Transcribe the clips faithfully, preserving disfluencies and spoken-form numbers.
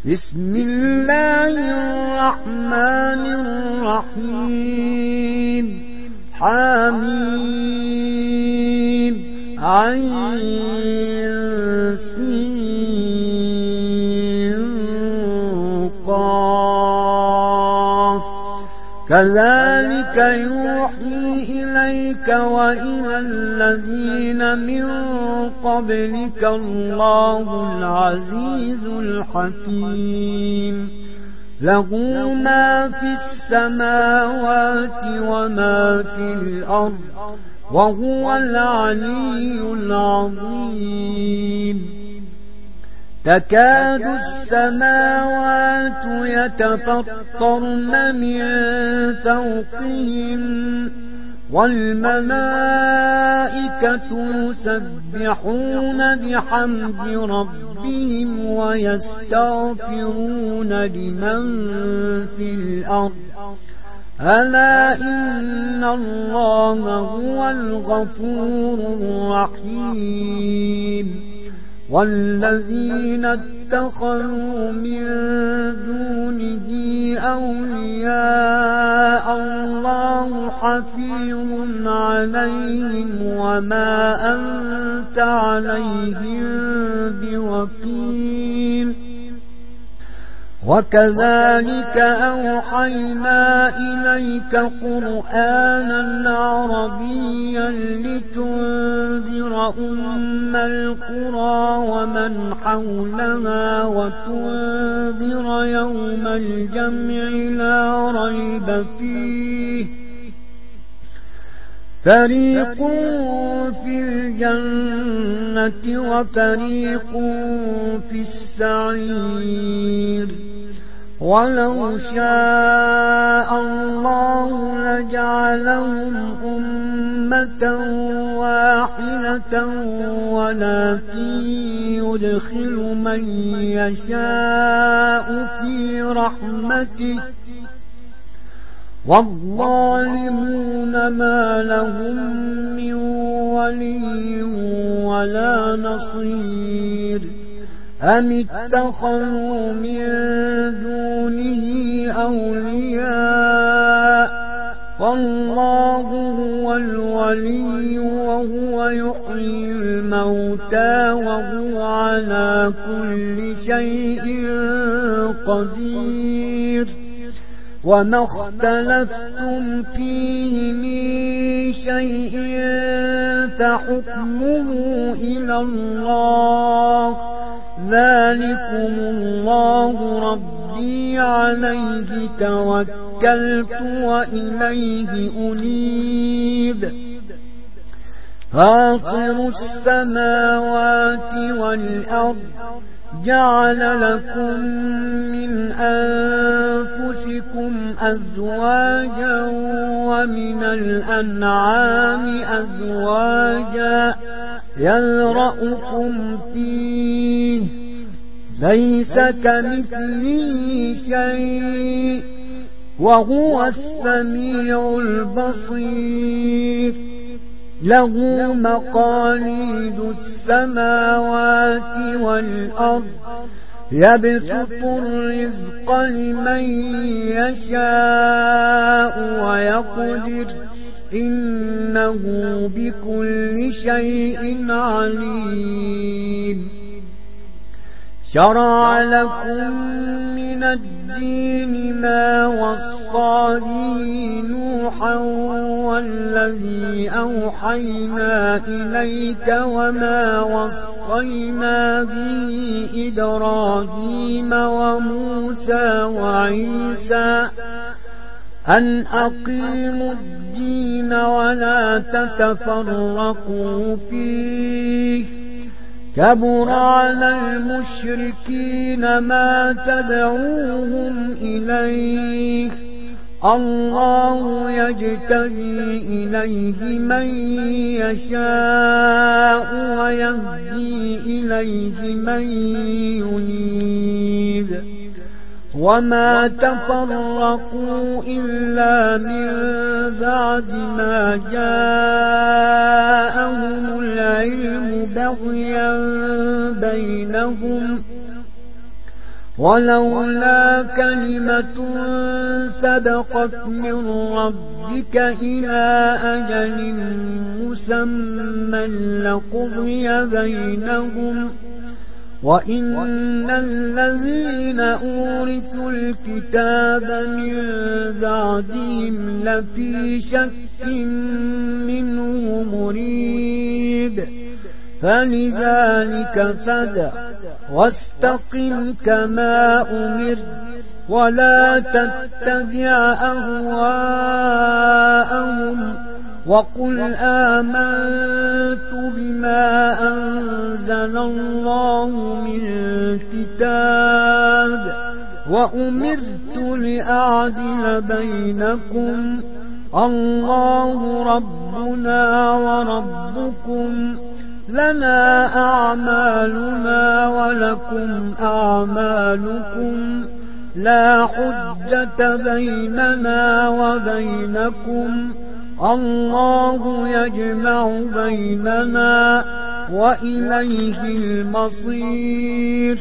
بسم الله الرحمن الرحيم حميم عين سين قاف كذلك يوحي إليك وإلى الذين من قبلك الله العزيز الحكيم له ما في السماوات وما في الأرض وهو العلي العظيم تكاد السماوات يتفطرن من فوقهن والملائكة يسبحون بحمد ربهم ويستغفرون لمن في الأرض ألا إن الله هو الغفور الرحيم والذين اتخذوا من دونه أولياء الله حفيظ عليهم وما أنت عليهم بوكيل وكذلك أوحينا إليك قرآنا عربيا لتنذر أم القرى ومن حولها وتنذر يوم الجمع لا ريب فيه فريق في الجنة وفريق في السعير ولو شاء الله لجعلهم أمة واحدة ولكن يدخل من يشاء في رحمته والظالمون ما لهم من ولي ولا نصير أم اتخذوا من دونه أولياء والله هو الولي وهو يحيي الموتى وهو على كل شيء قدير وما اختلفتم فيه من شيء فحكمه إلى الله ذلكم الله ربي عليه توكلت وإليه أنيب فاطر السماوات والأرض جعل لكم من أنفسكم أزواجا ومن الأنعام أزواجا يذرأكم فيه ليس كمثله شيء وهو السميع البصير له مقاليد السماوات والأرض يبسط الرزق لمن يشاء ويقدر إنه بكل شيء عليم شرع لكم من الدين ما وصى به نوحا والذي أوحينا إليك وما وصينا به إبراهيم وموسى وعيسى أن أقيموا الدين ولا تتفرقوا فيه كبر على المشركين ما تدعوهم إليه الله يجتبي إليه من يشاء ويهدي إليه من ينيب وما تفرقوا إلا من بعد ما جاءهم العلم بغيا بينهم ولولا كلمة سبقت من ربك إلى أجل مسمى لقضي بينهم وإن الذين أورثوا الكتاب من بعدهم لفي شك منه مريب فلذلك فادع واستقم كما أمرت ولا تتبع أهواءهم وقل آمنت بما أنزل الله من كتاب وأمرت لأعدل بينكم الله ربنا وربكم لنا أعمالنا ولكم أعمالكم لا حجة بيننا وبينكم الله يجمع بيننا وإليه المصير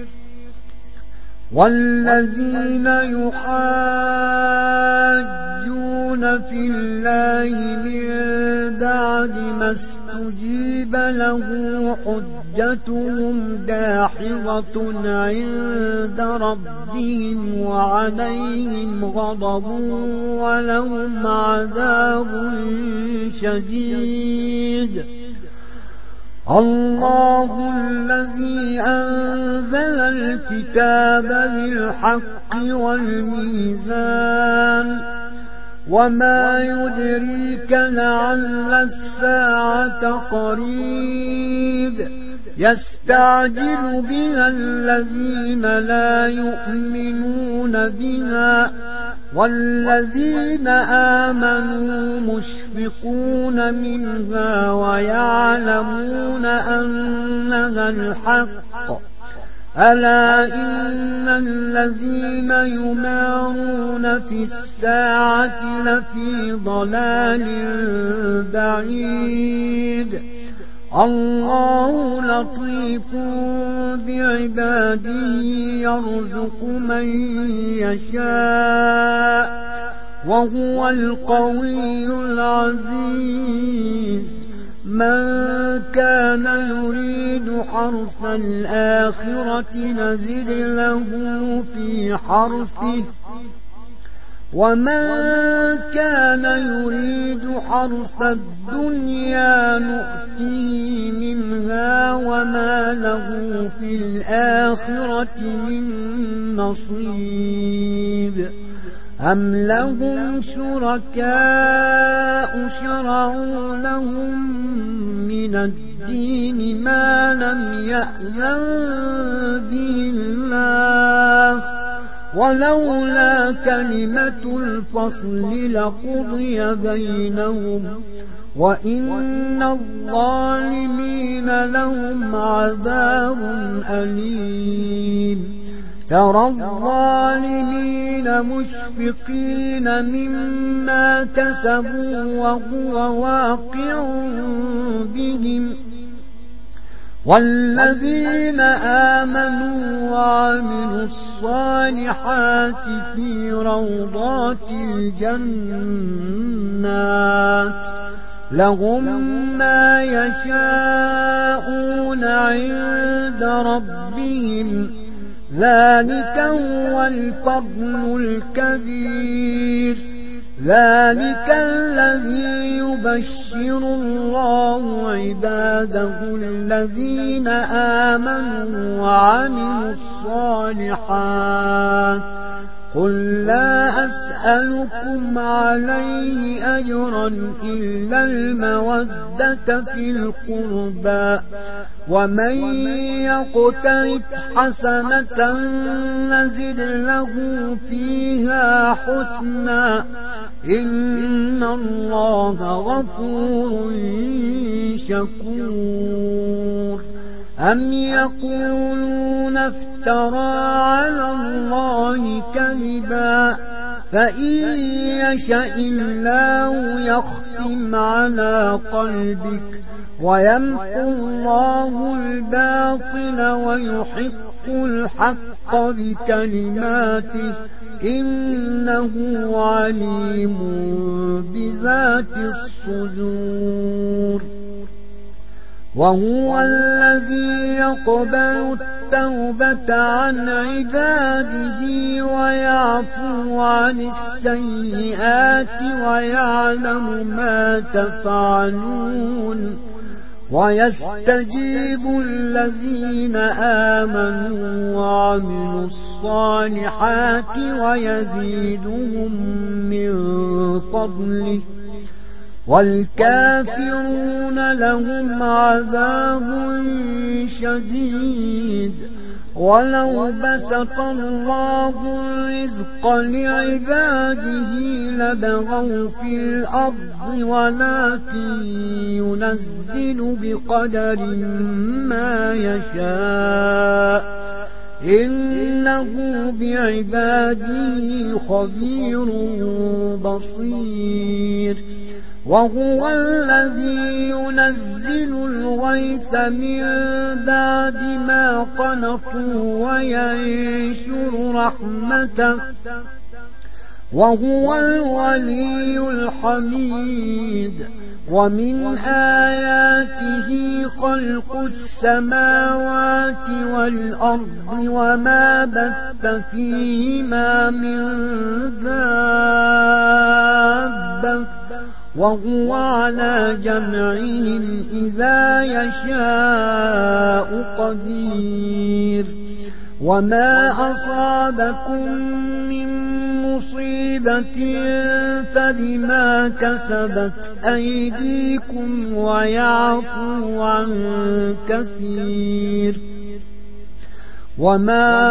والذين يحاجون في الله من بعد ما استجيب له حجتهم داحضة عند ربهم وعليهم غضب ولهم عذاب شديد الله الذي أنزل الكتاب بالحق والميزان وما يدريك لعل الساعة قريب يستعجل بها الذين لا يؤمنون بها والذين آمنوا مشفقون منها ويعلمون أنها الحق ألا إن الذين يمارون في الساعة لفي ضلال بعيد الله لطيف بعباده يرزق من يشاء وهو القوي العزيز من كان يريد حرث الآخرة نزد له في حرثه ومن كان يريد حرث الدنيا نؤتيه منها وما له في الآخرة من نصيب أم لهم شركاء شرعوا لهم من الدين ما لم يأذن به الله ولولا كلمة الفصل لقضي بينهم وإن الظالمين لهم عذاب أليم ترى الظالمين مشفقين مما كسبوا وهو واقع بهم والذين آمنوا وعملوا الصالحات في روضات الجنات لهم ما يشاءون عند ربهم ذلك هو الفضل الكبير ذلك الذي يبشر الله عباده الذين آمنوا وعملوا الصالحات قل لا أسألكم عليه أجرا إلا المودة في القربى ومن يقترف حسنة نزد له فيها حسنا إن الله غفور شكور أم يقولون افترى على الله كذبا فإن يشأ الله يختم على قلبك ويمحو الله الباطل ويحق الحق الحق بكلماته إنه عليم بذات الصدور وهو الذي يقبل التوبة عن عباده ويعفو عن السيئات ويعلم ما تفعلون ويستجيب الذين آمنوا وعملوا الصالحات ويزيدهم من فضله والكافرون لهم عذاب شديد ولو بسط الله الرزق لعباده لبغوا في الأرض ولكن ينزل بقدر ما يشاء إنه بعباده خبير بصير وهو الذي ينزل الغيث من بعد ما قنطوا وينشر رحمته وهو الولي الحميد ومن آياته خلق السماوات والأرض وما بث فيهما من دابة وهو على جمعهم إذا يشاء قدير وما أصابكم من مصيبة فبما كسبت أيديكم ويعفو عن كثير وما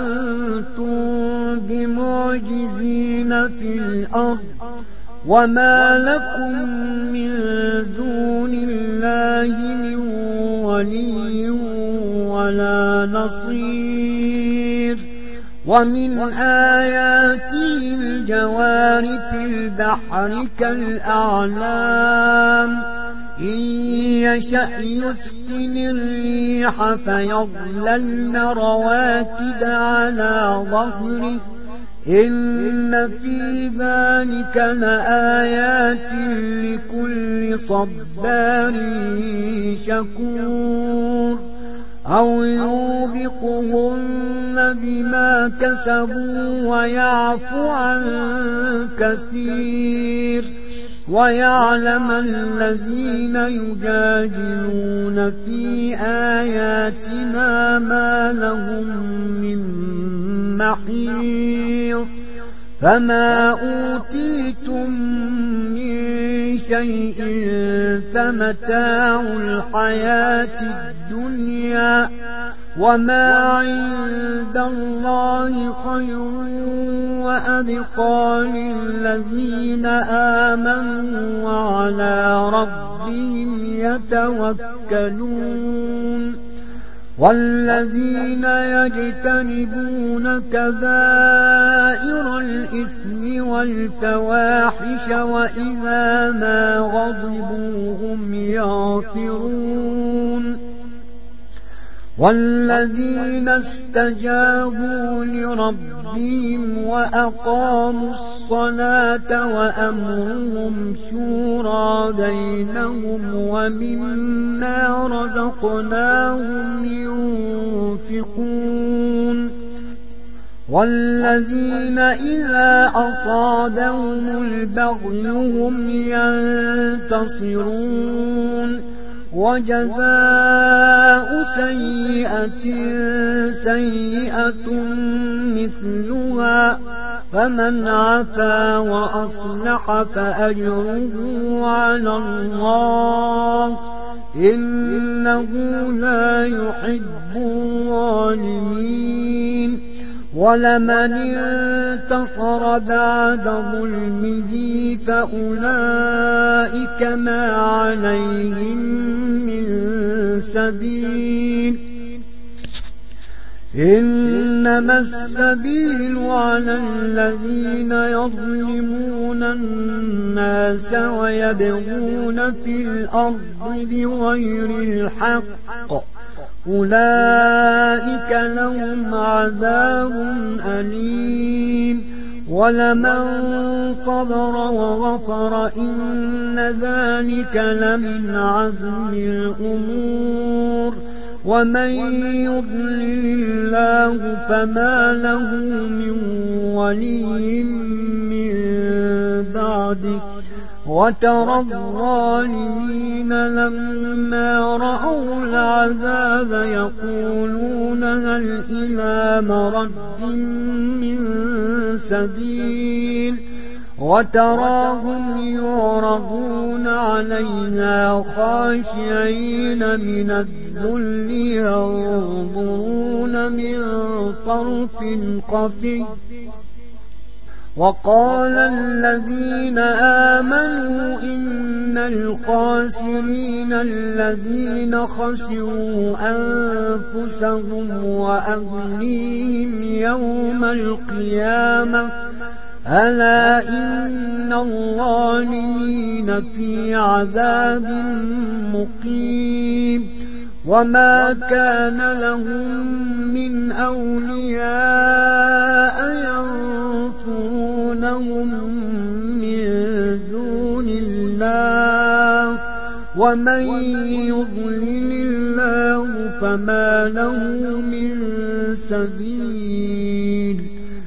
أنتم بمعجزين في الأرض وما لكم من دون الله من ولي ولا نصير ومن آياته الجوار في البحر كالأعلام إن يشأ يسكن الريح فيظللن رواكد على ظهره إن في ذلك لآيات لكل صبار شكور أو يوبقهن بما كسبوا ويعفو عن كثير ويعلم الذين يجادلون في آياتنا ما لهم من محيص فما أوتيتم من شيء فمتاع الحياة الدنيا وما عند الله خير وأبقى للذين آمنوا وعلى ربهم يتوكلون والذين يجتنبون كبائر الإثم والفواحش وإذا ما غضبوا هم يغفرون والذين استجابوا لربهم وأقاموا الصلاة وأمرهم شورى بينهم ومما رزقناهم ينفقون والذين إذا أصابهم البغي هم ينتصرون وجزاء سيئة سيئة مثلها فمن عفا وأصلح فأجره على الله إنه لا يحب الظالمين ولمن انتصر بعد ظلمه فأولئك ما عليهم من سبيل إنما السبيل على الذين يظلمون الناس ويبغون في الأرض بغير الحق أولئك لهم عذاب أليم ولمن صبر وغفر إن ذلك لمن عزم الأمور ومن يضلل الله فما له من ولي من بعده وترى الظالمين لما رأوا العذاب يقولون هل إلى مرد من سبيل وتراهم يعرضون عليها خاشعين من الذل ينظرون من طرف خفي وقال الذين آمنوا إن الخاسرين الذين خسروا أنفسهم وأهليهم يوم القيامة ألا إن الظالمين في عذاب مقيم وما كان لهم من أولياء ينصرونهم من دون الله ومن يضلل الله فما له من سبيل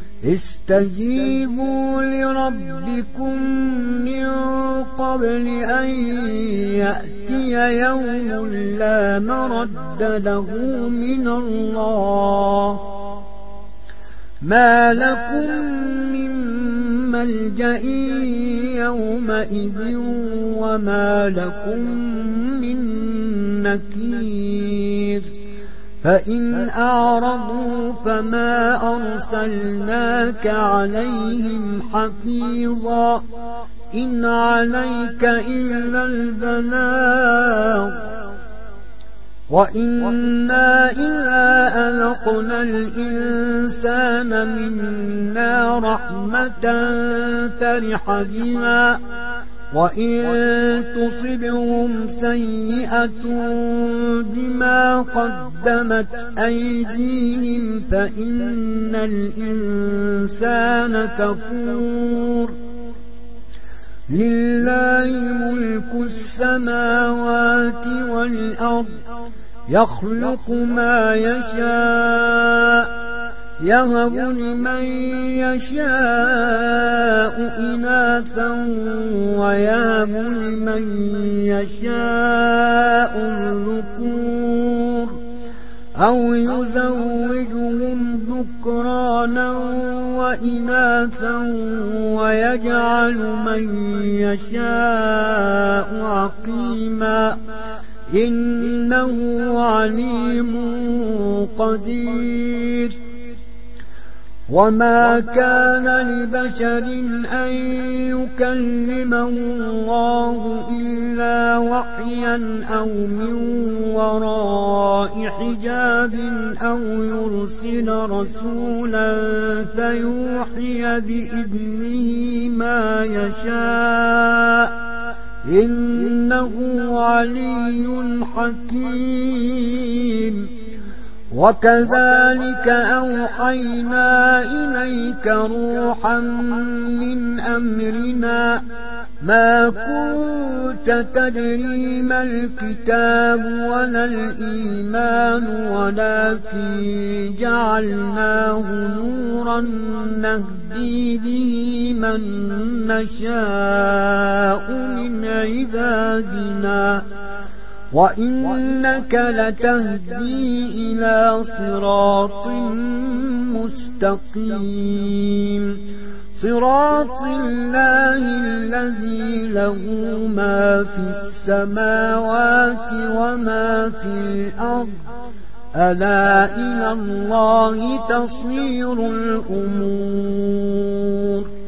استجيبوا لربكم من قبل أن يأتي يوم لا مرد له من الله ما لكم من ملجأ يومئذ وما لكم من نكير فإن أعرضوا فما أرسلناك عليهم حفيظا إن عليك إلا البلاغ وإنا إذا أذقنا الإنسان منا رحمة فرح بها وإن تصبهم سيئة بما قدمت أيديهم فإن الإنسان كفور لله ملك السماوات والأرض يخلق ما يشاء يهب لمن يشاء إناثا ويهب لمن يشاء الذكور أو يزوجهم ذكرانا وإناثا ويجعل من يشاء عقيما إنه عليم قدير وما كان لبشر أن يكلمه الله إلا وحيا أو من وراء حجاب أو يرسل رسولا فيوحي بإذنه ما يشاء إنه علي حكيم وكذلك أوحينا إليك روحا من أمرنا ما كنت تدري ما الكتاب ولا الإيمان ولكن جعلناه نورا نهدي به من نشاء من عبادنا وإنك لتهدي إلى صراط مستقيم صراط الله الذي له ما في السماوات وما في الأرض ألا إلى الله تصير الأمور